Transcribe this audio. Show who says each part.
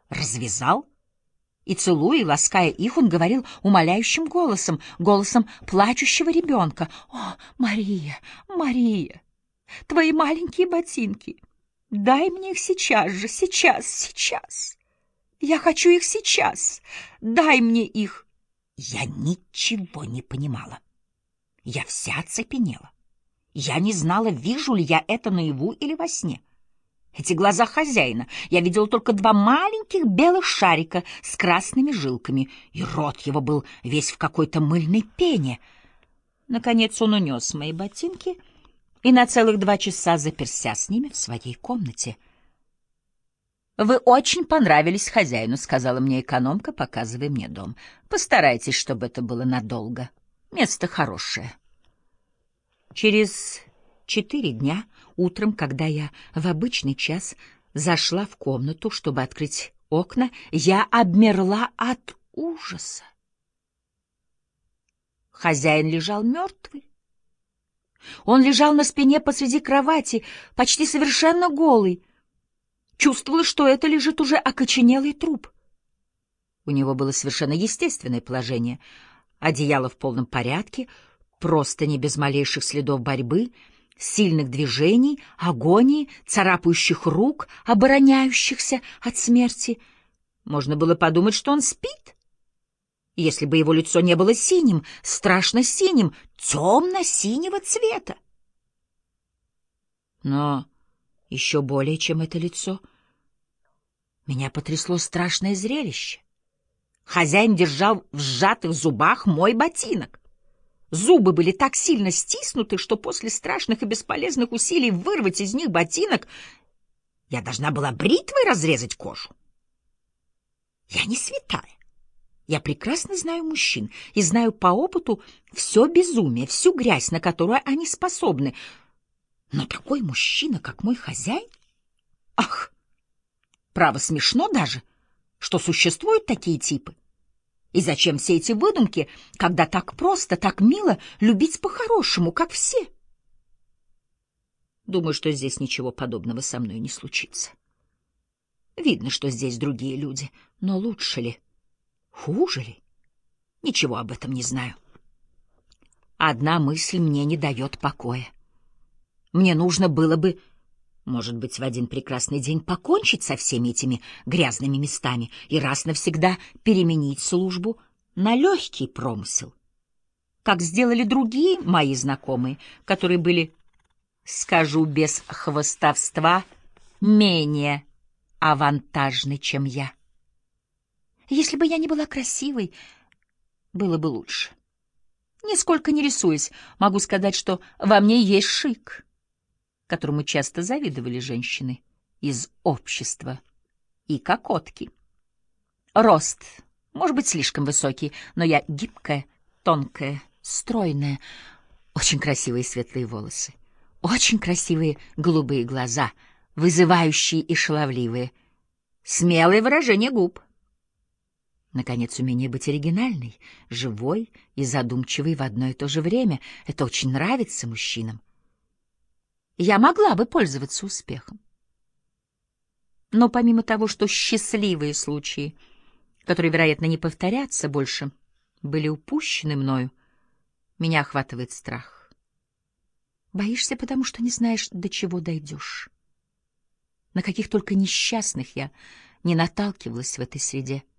Speaker 1: развязал, и, целуя и лаская их, он говорил умоляющим голосом, голосом плачущего ребенка: «О, Мария, Мария, твои маленькие ботинки! Дай мне их сейчас же, сейчас, сейчас! Я хочу их сейчас! Дай мне их!» Я ничего не понимала. Я вся оцепенела. Я не знала, вижу ли я это наяву или во сне. Эти глаза хозяина. Я видела только два маленьких белых шарика с красными жилками, и рот его был весь в какой-то мыльной пене. Наконец он унес мои ботинки и на целых 2 часа заперся с ними в своей комнате. «Вы очень понравились хозяину», — сказала мне экономка, показывая мне дом. «Постарайтесь, чтобы это было надолго. Место хорошее». Через 4 дня, утром, когда я в обычный час зашла в комнату, чтобы открыть окна, я обмерла от ужаса. Хозяин лежал мертвый. Он лежал на спине посреди кровати, почти совершенно голый. Чувствовала, что это лежит уже окоченелый труп. У него было совершенно естественное положение. Одеяло в полном порядке, простыни без малейших следов борьбы, сильных движений, агонии, царапающих рук, обороняющихся от смерти. Можно было подумать, что он спит, если бы его лицо не было синим, страшно синим, темно-синего цвета. Но еще более, чем это лицо, меня потрясло страшное зрелище. Хозяин держал в сжатых зубах мой ботинок. Зубы были так сильно стиснуты, что после страшных и бесполезных усилий вырвать из них ботинок я должна была бритвой разрезать кожу. Я не святая. Я прекрасно знаю мужчин и знаю по опыту все безумие, всю грязь, на которую они способны. Но такой мужчина, как мой хозяин... Ах, право, смешно даже, что существуют такие типы. И зачем все эти выдумки, когда так просто, так мило любить по-хорошему, как все? Думаю, что здесь ничего подобного со мной не случится. Видно, что здесь другие люди, но лучше ли? Хуже ли? Ничего об этом не знаю. Одна мысль мне не дает покоя. Мне нужно было бы, может быть, в один прекрасный день покончить со всеми этими грязными местами и раз навсегда переменить службу на легкий промысел, как сделали другие мои знакомые, которые были, скажу без хвастовства, менее авантажны, чем я. Если бы я не была красивой, было бы лучше. Нисколько не рисуясь, могу сказать, что во мне есть шик, которому часто завидовали женщины из общества и кокотки. Рост, может быть, слишком высокий, но я гибкая, тонкая, стройная, очень красивые светлые волосы, очень красивые голубые глаза, вызывающие и шаловливые, смелое выражение губ. Наконец, умение быть оригинальной, живой и задумчивой в одно и то же время. Это очень нравится мужчинам. Я могла бы пользоваться успехом. Но помимо того, что счастливые случаи, которые, вероятно, не повторятся больше, были упущены мною, меня охватывает страх. Боишься, потому что не знаешь, до чего дойдешь. На каких только несчастных я не наталкивалась в этой среде.